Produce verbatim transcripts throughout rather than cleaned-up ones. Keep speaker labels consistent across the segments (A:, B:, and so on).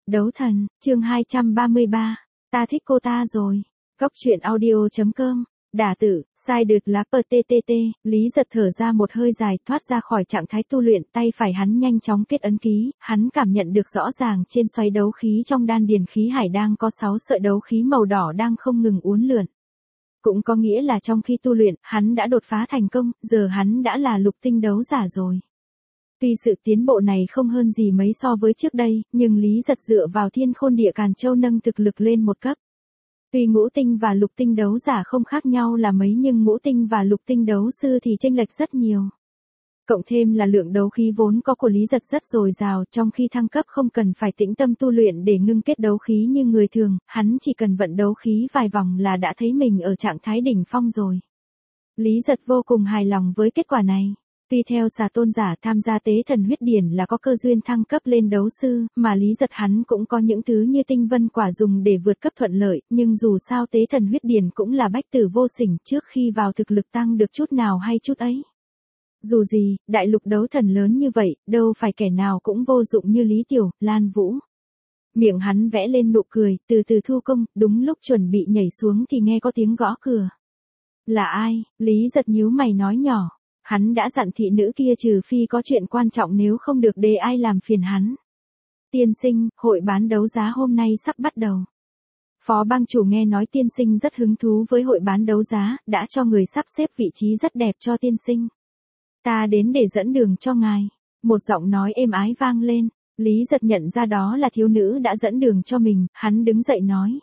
A: Đấu thần, chương hai trăm ba mươi ba. Ta thích cô ta rồi. Góc truyện audio.com. Đả tử, sai đượt lá pờ tê tê tê, Lý Giật thở ra một hơi dài, thoát ra khỏi trạng thái tu luyện, tay phải hắn nhanh chóng kết ấn ký, hắn cảm nhận được rõ ràng trên xoáy đấu khí trong đan điền khí hải đang có sáu sợi đấu khí màu đỏ đang không ngừng uốn lượn. Cũng có nghĩa là trong khi tu luyện, hắn đã đột phá thành công, giờ hắn đã là lục tinh đấu giả rồi. Tuy sự tiến bộ này không hơn gì mấy so với trước đây, nhưng Lý Giật dựa vào Thiên Khôn Địa Càn Châu nâng thực lực lên một cấp. Tuy ngũ tinh và lục tinh đấu giả không khác nhau là mấy nhưng ngũ tinh và lục tinh đấu sư thì chênh lệch rất nhiều. Cộng thêm là lượng đấu khí vốn có của Lý Giật rất dồi dào, trong khi thăng cấp không cần phải tĩnh tâm tu luyện để ngưng kết đấu khí như người thường, hắn chỉ cần vận đấu khí vài vòng là đã thấy mình ở trạng thái đỉnh phong rồi. Lý Giật vô cùng hài lòng với kết quả này. Tuy theo Xà Tôn giả tham gia tế thần huyết điển là có cơ duyên thăng cấp lên đấu sư, mà Lý Giật hắn cũng có những thứ như tinh vân quả dùng để vượt cấp thuận lợi, nhưng dù sao tế thần huyết điển cũng là bách tử vô sỉnh, trước khi vào thực lực tăng được chút nào hay chút ấy. Dù gì, đại lục đấu thần lớn như vậy, đâu phải kẻ nào cũng vô dụng như Lý Tiểu, Lan Vũ. Miệng hắn vẽ lên nụ cười, từ từ thu công, đúng lúc chuẩn bị nhảy xuống thì nghe có tiếng gõ cửa. Là ai? Lý Giật nhíu mày nói nhỏ. Hắn đã dặn thị nữ kia trừ phi có chuyện quan trọng nếu không được để ai làm phiền hắn. Tiên sinh, hội bán đấu giá hôm nay sắp bắt đầu. Phó bang chủ nghe nói tiên sinh rất hứng thú với hội bán đấu giá, đã cho người sắp xếp vị trí rất đẹp cho tiên sinh. Ta đến để dẫn đường cho ngài. Một giọng nói êm ái vang lên, Lý Giật nhận ra đó là thiếu nữ đã dẫn đường cho mình, hắn đứng dậy nói.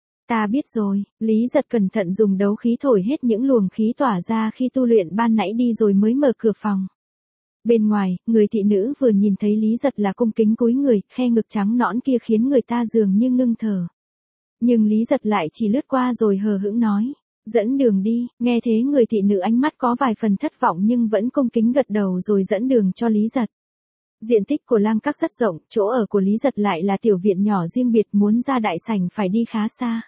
A: Ta biết rồi, Lý Giật cẩn thận dùng đấu khí thổi hết những luồng khí tỏa ra khi tu luyện ban nãy đi rồi mới mở cửa phòng. Bên ngoài, người thị nữ vừa nhìn thấy Lý Giật là cung kính cúi người, khe ngực trắng nõn kia khiến người ta dường như ngưng thở. Nhưng Lý Giật lại chỉ lướt qua rồi hờ hững nói, dẫn đường đi, nghe thế người thị nữ ánh mắt có vài phần thất vọng nhưng vẫn cung kính gật đầu rồi dẫn đường cho Lý Giật. Diện tích của lang các rất rộng, chỗ ở của Lý Giật lại là tiểu viện nhỏ riêng biệt, muốn ra đại sảnh phải đi khá xa.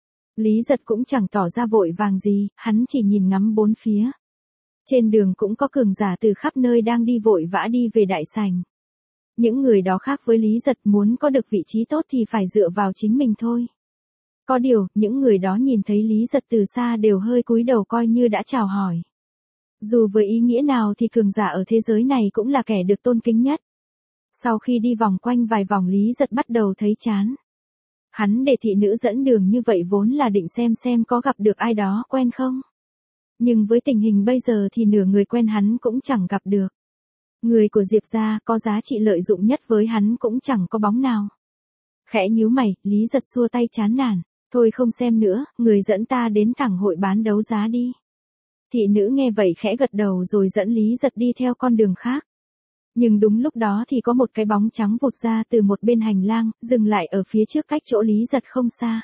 A: Lý Giật cũng chẳng tỏ ra vội vàng gì, hắn chỉ nhìn ngắm bốn phía. Trên đường cũng có cường giả từ khắp nơi đang đi vội vã đi về đại sảnh. Những người đó khác với Lý Giật, muốn có được vị trí tốt thì phải dựa vào chính mình thôi. Có điều, những người đó nhìn thấy Lý Giật từ xa đều hơi cúi đầu coi như đã chào hỏi. Dù với ý nghĩa nào thì cường giả ở thế giới này cũng là kẻ được tôn kính nhất. Sau khi đi vòng quanh vài vòng Lý Giật bắt đầu thấy chán. Hắn để thị nữ dẫn đường như vậy vốn là định xem xem có gặp được ai đó quen không. Nhưng với tình hình bây giờ thì nửa người quen hắn cũng chẳng gặp được. Người của Diệp gia có giá trị lợi dụng nhất với hắn cũng chẳng có bóng nào. Khẽ nhíu mày, Lý Giật xua tay chán nản. Thôi không xem nữa, người dẫn ta đến thẳng hội bán đấu giá đi. Thị nữ nghe vậy khẽ gật đầu rồi dẫn Lý Giật đi theo con đường khác. Nhưng đúng lúc đó thì có một cái bóng trắng vụt ra từ một bên hành lang, dừng lại ở phía trước cách chỗ Lý Giật không xa.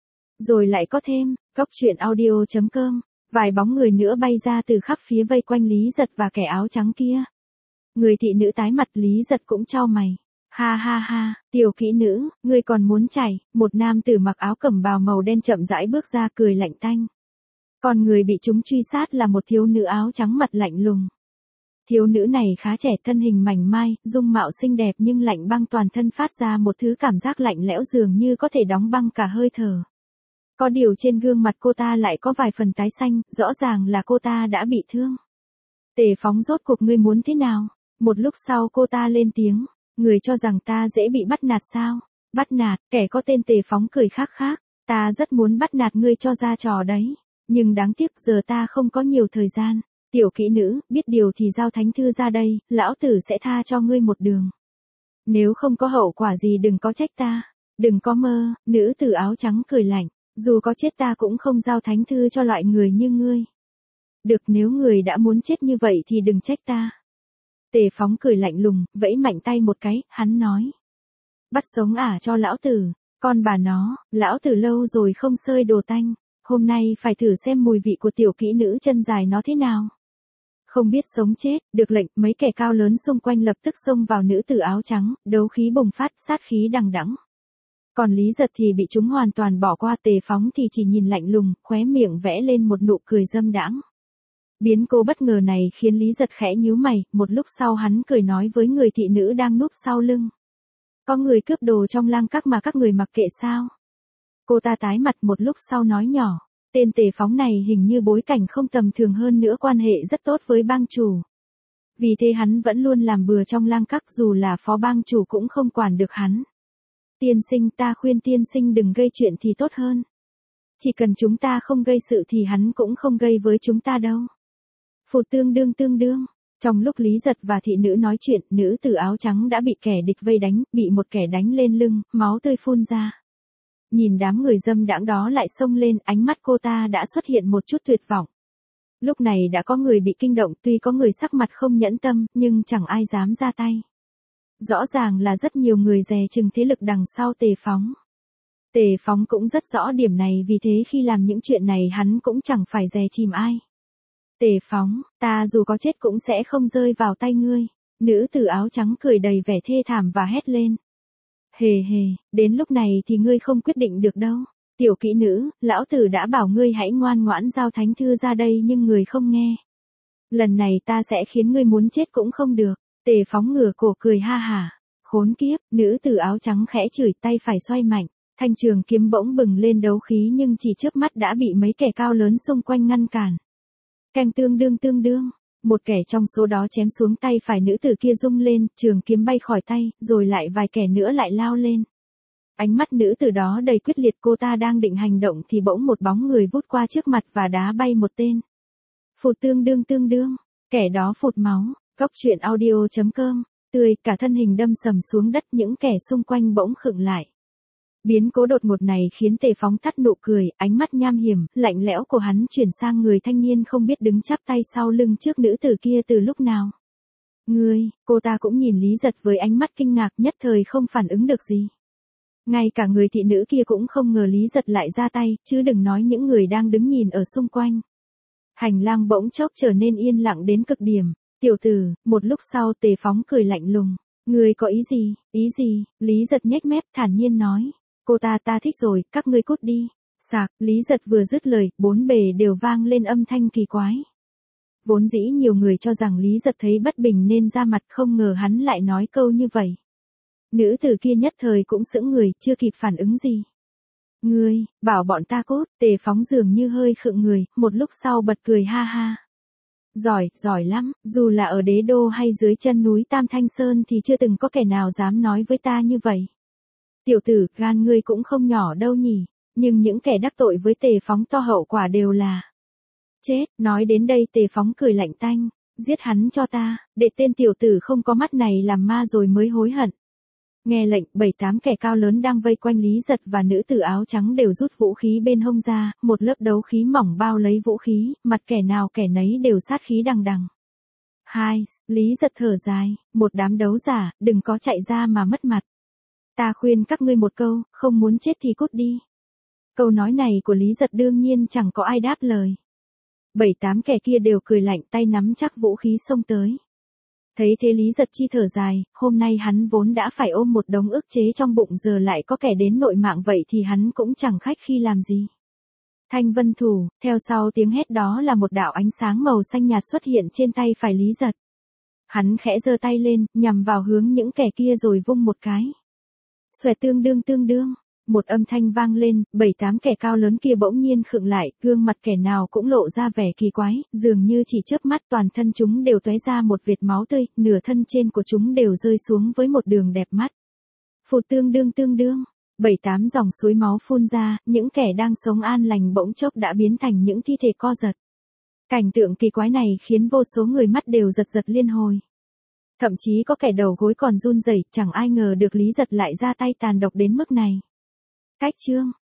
A: Rồi lại có thêm, góc truyện audio.com, vài bóng người nữa bay ra từ khắp phía vây quanh Lý Giật và kẻ áo trắng kia. Người thị nữ tái mặt, Lý Giật cũng chau mày. Ha ha ha, tiểu kỹ nữ, ngươi còn muốn chảy, một nam tử mặc áo cẩm bào màu đen chậm rãi bước ra cười lạnh tanh. Còn người bị chúng truy sát là một thiếu nữ áo trắng mặt lạnh lùng. Thiếu nữ này khá trẻ, thân hình mảnh mai, dung mạo xinh đẹp nhưng lạnh băng, toàn thân phát ra một thứ cảm giác lạnh lẽo dường như có thể đóng băng cả hơi thở. Có điều trên gương mặt cô ta lại có vài phần tái xanh, rõ ràng là cô ta đã bị thương. Tề Phóng, rốt cuộc ngươi muốn thế nào? Một lúc sau cô ta lên tiếng, người cho rằng ta dễ bị bắt nạt sao? Bắt nạt? Kẻ có tên Tề Phóng cười khác khác, ta rất muốn bắt nạt ngươi cho ra trò đấy, nhưng đáng tiếc giờ ta không có nhiều thời gian. Tiểu kỹ nữ, biết điều thì giao thánh thư ra đây, lão tử sẽ tha cho ngươi một đường. Nếu không có hậu quả gì đừng có trách ta, đừng có mơ. Nữ tử áo trắng cười lạnh, dù có chết ta cũng không giao thánh thư cho loại người như ngươi. Được, nếu người đã muốn chết như vậy thì đừng trách ta. Tề Phóng cười lạnh lùng, vẫy mạnh tay một cái, hắn nói. Bắt sống ả cho lão tử, con bà nó, lão tử lâu rồi không sơi đồ tanh, hôm nay phải thử xem mùi vị của tiểu kỹ nữ chân dài nó thế nào. Không biết sống chết, được lệnh, mấy kẻ cao lớn xung quanh lập tức xông vào nữ tử áo trắng, đấu khí bùng phát, sát khí đằng đẵng. Còn Lý Giật thì bị chúng hoàn toàn bỏ qua, Tề Phóng thì chỉ nhìn lạnh lùng, khóe miệng vẽ lên một nụ cười dâm đãng. Biến cố bất ngờ này khiến Lý Giật khẽ nhíu mày, một lúc sau hắn cười nói với người thị nữ đang núp sau lưng. Có người cướp đồ trong lang các mà các người mặc kệ sao? Cô ta tái mặt một lúc sau nói nhỏ, tên Tề Phóng này hình như bối cảnh không tầm thường, hơn nữa quan hệ rất tốt với bang chủ. Vì thế hắn vẫn luôn làm bừa trong lang các, dù là phó bang chủ cũng không quản được hắn. Tiên sinh, ta khuyên tiên sinh đừng gây chuyện thì tốt hơn. Chỉ cần chúng ta không gây sự thì hắn cũng không gây với chúng ta đâu. Phụt tương đương tương đương. Trong lúc Lý Giật và thị nữ nói chuyện, nữ tử áo trắng đã bị kẻ địch vây đánh, bị một kẻ đánh lên lưng, máu tươi phun ra. Nhìn đám người dâm đãng đó lại xông lên, ánh mắt cô ta đã xuất hiện một chút tuyệt vọng. Lúc này đã có người bị kinh động, tuy có người sắc mặt không nhẫn tâm, nhưng chẳng ai dám ra tay. Rõ ràng là rất nhiều người dè chừng thế lực đằng sau Tề Phóng. Tề Phóng cũng rất rõ điểm này, vì thế khi làm những chuyện này hắn cũng chẳng phải dè chìm ai. Tề Phóng, ta dù có chết cũng sẽ không rơi vào tay ngươi. Nữ tử áo trắng cười đầy vẻ thê thảm và hét lên. Hề hề, đến lúc này thì ngươi không quyết định được đâu. Tiểu kỹ nữ, lão tử đã bảo ngươi hãy ngoan ngoãn giao thánh thư ra đây nhưng người không nghe. Lần này ta sẽ khiến ngươi muốn chết cũng không được. Tề Phóng ngửa cổ cười ha hả. Khốn kiếp, nữ tử áo trắng khẽ chửi, tay phải xoay mạnh. Thanh trường kiếm bỗng bừng lên đấu khí nhưng chỉ chớp mắt đã bị mấy kẻ cao lớn xung quanh ngăn cản. Canh tương đương tương đương, một kẻ trong số đó chém xuống tay phải nữ tử kia rung lên, trường kiếm bay khỏi tay, rồi lại vài kẻ nữa lại lao lên. Ánh mắt nữ tử đó đầy quyết liệt, cô ta đang định hành động thì bỗng một bóng người vút qua trước mặt và đá bay một tên. Phụt tương đương tương đương, kẻ đó phụt máu, Cóc truyện audio chấm com, tươi, cả thân hình đâm sầm xuống đất, những kẻ xung quanh bỗng khựng lại. Biến cố đột ngột này khiến Tề Phóng tắt nụ cười, ánh mắt nham hiểm, lạnh lẽo của hắn chuyển sang người thanh niên không biết đứng chắp tay sau lưng trước nữ tử kia từ lúc nào. Ngươi, cô ta cũng nhìn Lý Giật với ánh mắt kinh ngạc, nhất thời không phản ứng được gì. Ngay cả người thị nữ kia cũng không ngờ Lý Giật lại ra tay, chứ đừng nói những người đang đứng nhìn ở xung quanh. Hành lang bỗng chốc trở nên yên lặng đến cực điểm. Tiểu tử, một lúc sau Tề Phóng cười lạnh lùng. Ngươi có ý gì, ý gì? Lý Giật nhếch mép thản nhiên nói. Cô ta ta thích rồi, các ngươi cút đi. Sạc, Lý Giật vừa dứt lời, bốn bề đều vang lên âm thanh kỳ quái. Vốn dĩ nhiều người cho rằng Lý Giật thấy bất bình nên ra mặt, không ngờ hắn lại nói câu như vậy. Nữ tử kia nhất thời cũng sững người, chưa kịp phản ứng gì. Ngươi, bảo bọn ta cút, Tề Phóng dường như hơi khựng người, một lúc sau bật cười ha ha. Giỏi, giỏi lắm, dù là ở đế đô hay dưới chân núi Tam Thanh Sơn thì chưa từng có kẻ nào dám nói với ta như vậy. Tiểu tử, gan ngươi cũng không nhỏ đâu nhỉ, nhưng những kẻ đắc tội với Tề Phóng to hậu quả đều là chết. Nói đến đây Tề Phóng cười lạnh tanh, giết hắn cho ta, để tên tiểu tử không có mắt này làm ma rồi mới hối hận. Nghe lệnh, bảy tám kẻ cao lớn đang vây quanh Lý Giật và nữ tử áo trắng đều rút vũ khí bên hông ra, một lớp đấu khí mỏng bao lấy vũ khí, mặt kẻ nào kẻ nấy đều sát khí đằng đằng. Hai, Lý Giật thở dài, một đám đấu giả, đừng có chạy ra mà mất mặt. Ta khuyên các ngươi một câu, không muốn chết thì cút đi. Câu nói này của Lý Giật đương nhiên chẳng có ai đáp lời. Bảy tám kẻ kia đều cười lạnh, tay nắm chắc vũ khí xông tới. Thấy thế Lý Giật chi thở dài, hôm nay hắn vốn đã phải ôm một đống ức chế trong bụng, giờ lại có kẻ đến nội mạng vậy thì hắn cũng chẳng khách khi làm gì. Thanh vân thủ, theo sau tiếng hét đó là một đạo ánh sáng màu xanh nhạt xuất hiện trên tay phải Lý Giật. Hắn khẽ giơ tay lên, nhằm vào hướng những kẻ kia rồi vung một cái. Xoẹt tương đương tương đương, một âm thanh vang lên, bảy tám kẻ cao lớn kia bỗng nhiên khựng lại, gương mặt kẻ nào cũng lộ ra vẻ kỳ quái, dường như chỉ chớp mắt toàn thân chúng đều tóe ra một vệt máu tươi, nửa thân trên của chúng đều rơi xuống với một đường đẹp mắt. Phụt tương đương tương đương, bảy tám dòng suối máu phun ra, những kẻ đang sống an lành bỗng chốc đã biến thành những thi thể co giật. Cảnh tượng kỳ quái này khiến vô số người mắt đều giật giật liên hồi. Thậm chí có kẻ đầu gối còn run rẩy, chẳng ai ngờ được Lý Giật lại ra tay tàn độc đến mức này. Cách chương